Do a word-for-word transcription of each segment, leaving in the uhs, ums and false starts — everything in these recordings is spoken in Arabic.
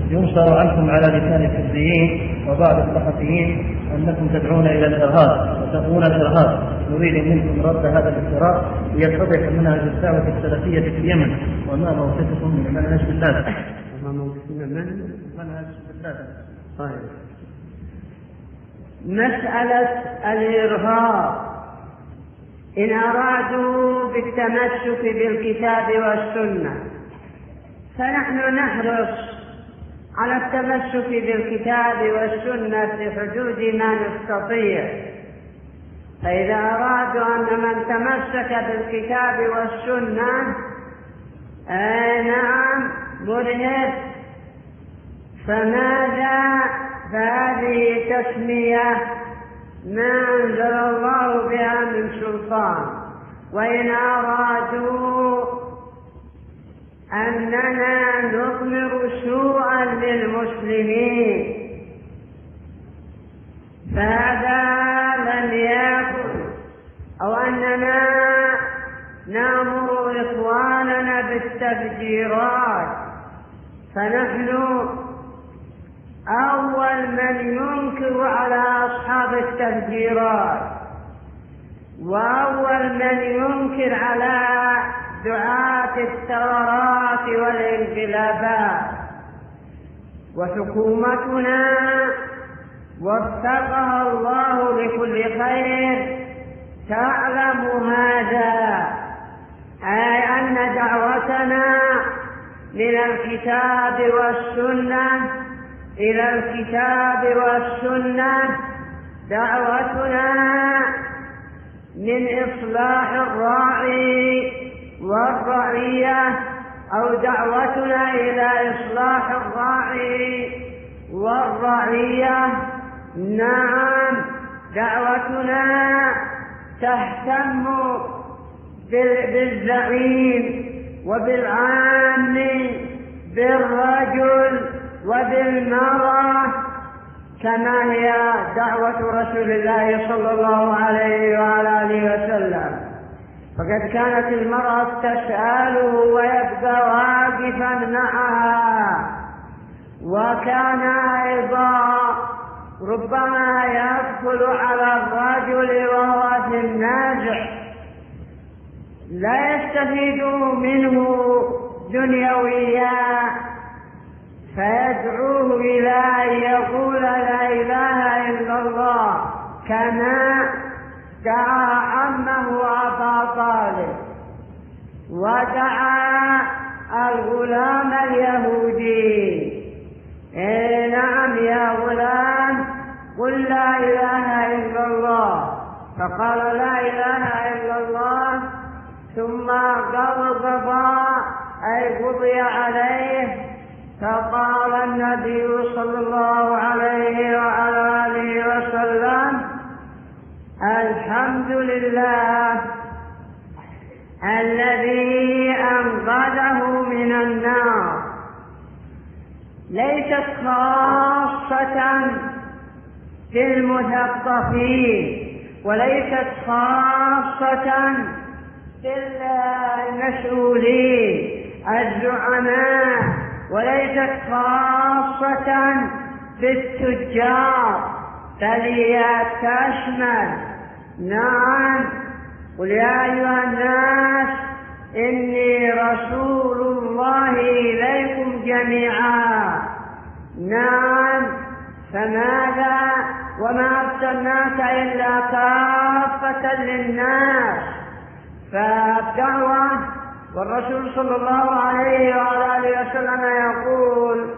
ينشر عنكم على لسان الحزبيين وبعض الصحفيين أنكم تدعون إلى الإرهاب وتقوون الإرهاب. نريد منكم رد هذا الافتراء ليتضح منهج الدعوة السلفية في اليمن، وما موقفكم من منهج بالله. وما موقفنا من منهج بالله. طيب، مسألة الإرهاب إن أرادوا بالتمسك بالكتاب والسنة فنحن نحرص على التمسك بالكتاب والسنة في حدود ما نستطيع. فإذا أرادوا أن من تمسك بالكتاب والسنة آه نعم مرهب، فماذا؟ فهذه تسمية ما أنزل الله بها من سلطان. وإن أرادوا أننا نضمر سوءا للمسلمين فهذا لم يكن، أو أننا نأمر إخواننا بالتفجيرات، فنحن أول من ينكر على أصحاب التفجيرات، وأول من ينكر على دعاة الثورات والانقلابات. وحكومتنا وفقها الله لكل خير تعلم هذا، أي أن دعوتنا من الكتاب والسنة إلى الكتاب والسنة دعوتنا من إصلاح الراعي والرعية، أو دعوتنا إلى إصلاح الراعي والرعية. نعم، دعوتنا تهتم بالزعيم وبالعام، بالرجل وبالمرأة، كما هي دعوة رسول الله صلى الله عليه وعلى آله وسلم. فقد كانت المرأة تسأله ويبقى واقفا معها، وكان أيضا ربما يدخل على الرجل وهو في النازع لا يستفيد منه دنيويا، فيدعوه إلى أن يقول لا إله إلا الله، كما دعا عمه أبا طالب ودعا الغلام اليهودي. إيه نعم يا غلام قل لا إله إلا الله، فقال لا إله إلا الله، ثم غضب أي قضي عليه، فقال النبي صلى الله عليه وعلى آله وسلم الحمد لله الذي أنقذه من النار. ليست خاصة بالمثقفين، وليست خاصة بالمسؤولين الزعماء، وليست خاصة بالتجار، بل هي تشمل. نعم، قل يا أيها الناس إني رسول الله إليكم جميعا. نعم، فماذا؟ وما أرسلناك إلا كافة للناس. فالدعوة، والرسول صلى الله عليه وعلى آله وسلم يقول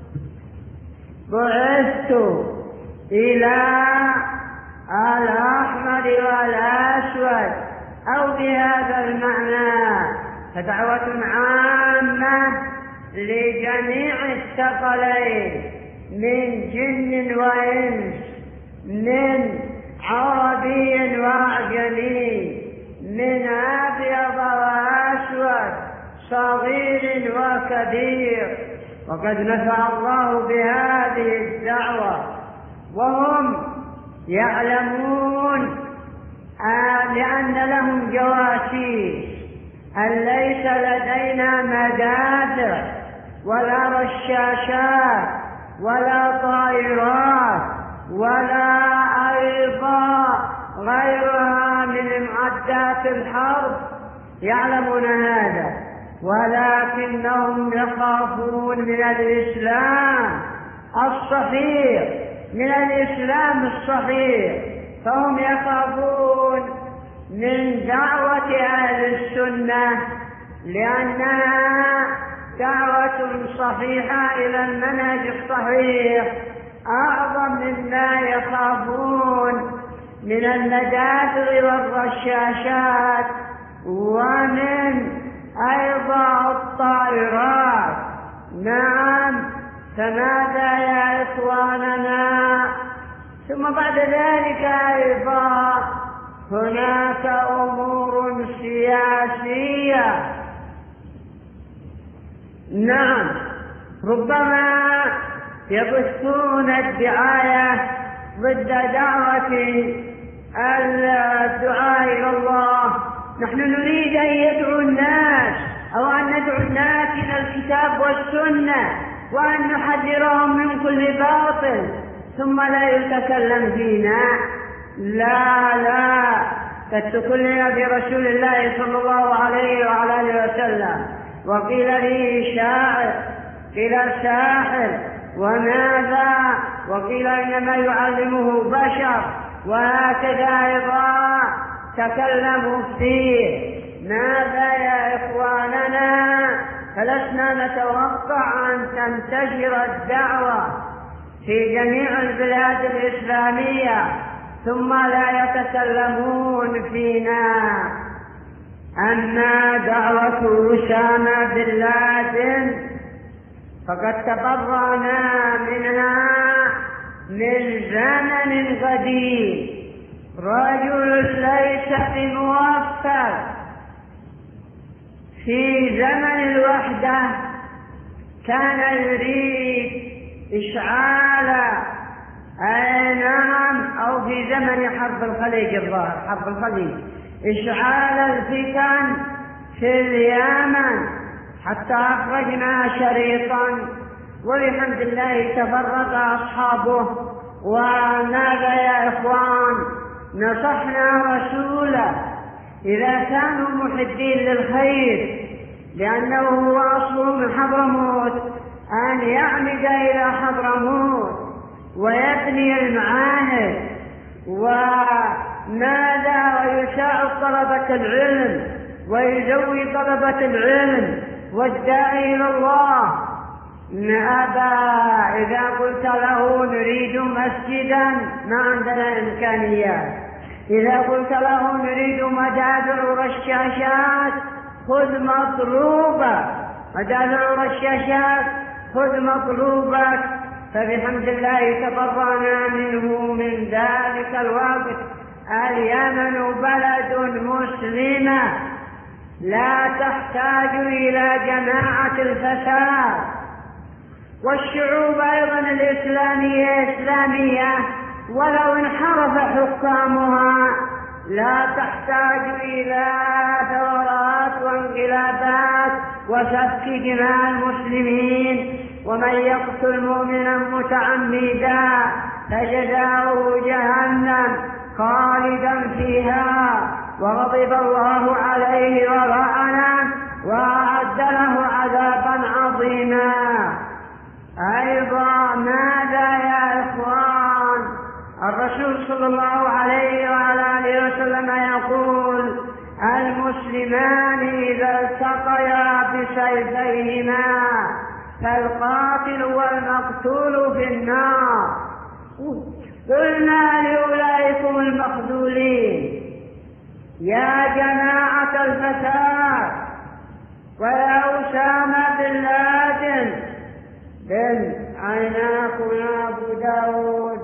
بعثت إلى الأحمر والأسود، أو بهذا المعنى، فدعوة عامة لجميع الثقلين من جن وإنس، من عربي وأعجمي، من أبيض وأسود، صغير وكبير. وقد نفع الله بهذه الدعوة، وهم يعلمون آه لأن لهم جواسيس أن ليس لدينا مدافع ولا رشاشات ولا طائرات ولا أيضا غيرها من معدات الحرب يعلمون هذا، ولكنهم يخافون من الإسلام الصحيح، من الإسلام الصحيح، فهم يخافون من دعوة أهل السنة لأنها دعوة صحيحة إلى المنهج الصحيح أعظم مما يخافون من المدافع والرشاشات ومن أيضا الطائرات. نعم، فماذا يا إخواننا؟ ثم بعد ذلك أيضا هناك أمور سياسية. نعم، ربما يبثون الدعاية ضد دعوة الدعاء إلى الله. نحن نريد أن يدعو الناس أو أن ندعو الناس إلى الكتاب والسنة وأن نحذرهم من كل باطل، ثم لا يتكلم فينا. لا لا تتكلم برسول الله صلى الله عليه وعلى آله وسلم. وقيل لي شاعر، قيل ساحر، وماذا؟ وقيل إنما يعلمه بشر، وهكذا أيضا تكلموا فيه. ماذا يا إخواننا؟ فلسنا نتوقع أن تنتشر الدعوة في جميع البلاد الإسلامية ثم لا يتكلمون فينا. أما دعوة أسامة بن لادن فقد تبرأنا منها من زمن قديم. رجل ليس بموفق في زمن الوحدة كان يريد إشعال، أي نعم، أو في زمن حرب الخليج، الظاهر حرب الخليج، إشعال الفتن في اليمن حتى أخرجنا شريطا، ولحمد الله تفرق أصحابه. وماذا يا إخوان؟ نصحنا رسوله إذا كانوا محبين للخير، لأنه هو أصله من حضرموت، أن يعمد إلى حضرموت ويبني المعاهد. وماذا؟ ويساعد طلبة العلم ويزوي طلبة العلم والداعي إلى الله. أبى. إذا قلت له نريد مسجدا ما عندنا إمكانيات، إذا قلت له نريد مدافع رشاشات خذ مطلوبة، مدافع رشاشات خذ مطلوبك. فبحمد الله تبرأنا منه من ذلك الوقت. اليمن بلد مسلمة لا تحتاج إلى جماعة الفساد، والشعوب أيضا الإسلامية إسلامية ولو انحرف حكامها لا تحتاج إلى ثورات وانقلابات وسفك دماء المسلمين. ومن يقتل مؤمنا متعمدا فجزاؤه جهنم خالدا فيها وغضب الله عليه ولعنه وأعد له عذابا عظيما. أيضا ماذا يا إخوان؟ الرسول صلى الله عليه وعلى آله وسلم يقول: المسلمان إذا التقيا بسيفيهما فالقاتل والمقتول في النار. قلنا لأولئكم المخذولين: يا جماعة الفساد ويا أسامة بن لادن بن عيناكم يا أبو داود،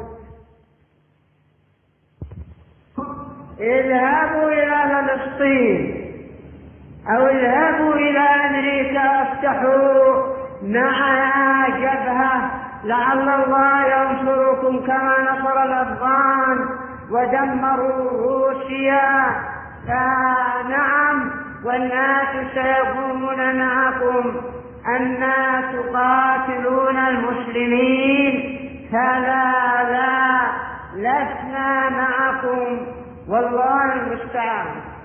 اذهبوا إلى فلسطين أو اذهبوا إلى أمريكا افتحوا معها جبهة لعل الله ينصركم كما نصر الأفغان ودمروا روسيا. فنعم، والناس سيقومون معكم الناس يقاتلون المسلمين، كلا لا، لسنا معكم، والله المستعان.